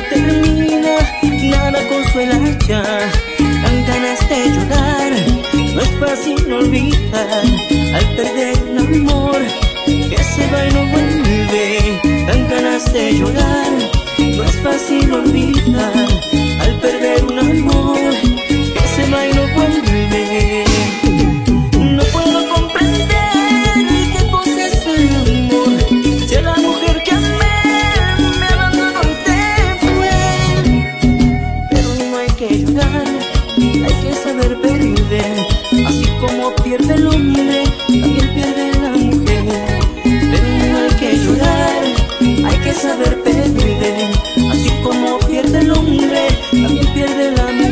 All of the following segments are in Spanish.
termina, nada consuela ya. Dan ganas de llorar, no es fácil olvidar al perder un amor que se va y no vuelve. Dan ganas de llorar, no es fácil olvidar al perder un amor que se va y no vuelve. No puedo comprender qué cosa es el amor, si a la mujer que amé me abandonó y te fue. Pero no hay que llorar, hay que saber perder, así como pierde el hombre, también pierde la mujer. Pero no hay que llorar, hay que saber perder, así como pierde el hombre, también pierde la mujer.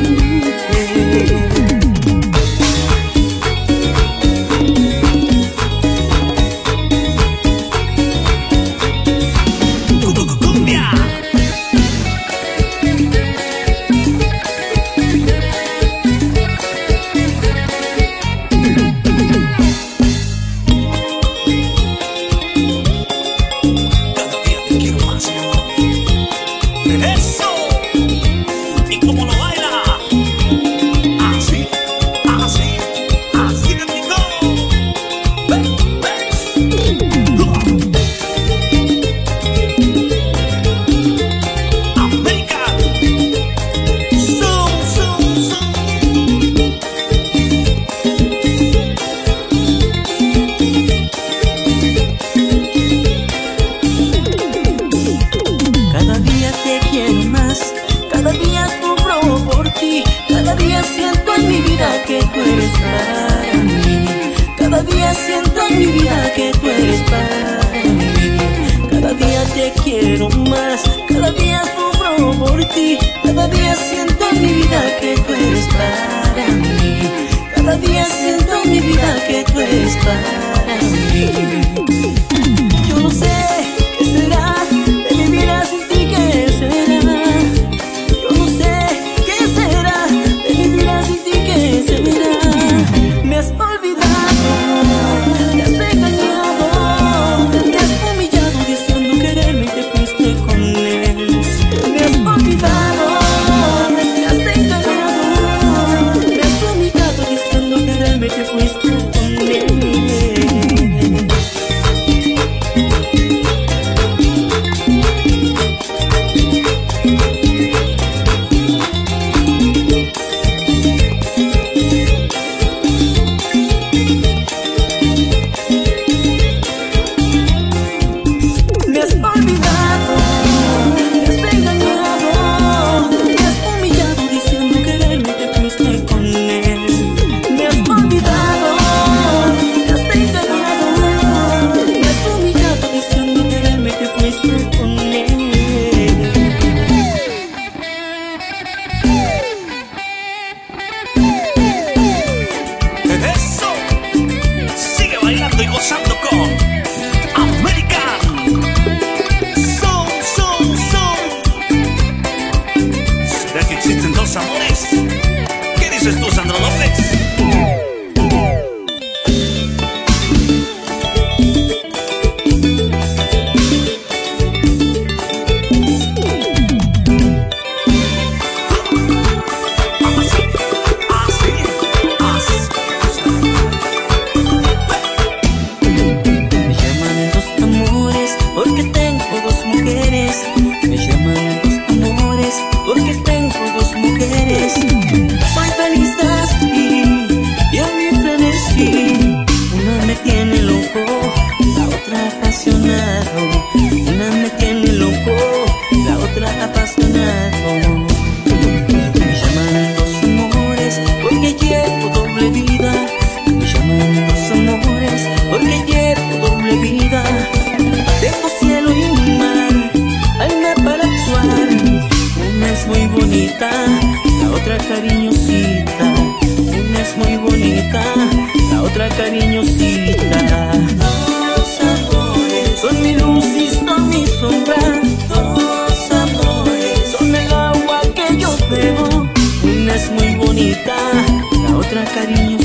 Cada día sufro por ti, cada día siento en mi vida que tú eres para mí. Cada día siento en mi vida que tú eres para mí. Cada día te quiero más, cada día sufro por ti. Cada día siento en mi vida que tú eres para mí. Cada día siento en mi vida que tú eres para mí. Yo no sé qué será de mi vida sin ti, qué será. Me has olvidado, me has engañado, me has humillado diciendo quererme y te fuiste con él. Me has olvidado, me has engañado, me has humillado diciendo quererme y te fuiste con él. Estoy gozando con American Son. ¿Será que existen dos amores? ¿Qué dices tú, Sandro López? Soy feliz así y en mi frenesí. Una me tiene loco, la otra apasionado. Una me tiene loco, la otra apasionado. Me llaman los amores porque llevo doble vida. Me llaman los amores porque llevo doble vida. Dejo cielo y mar, alma para actuar. Una es muy bonita, la otra cariñosita. Una es muy bonita, la otra cariñosita. Dos amores son mi luz y son mi sombra. Dos amores son el agua que yo bebo. Una es muy bonita, la otra cariñosita.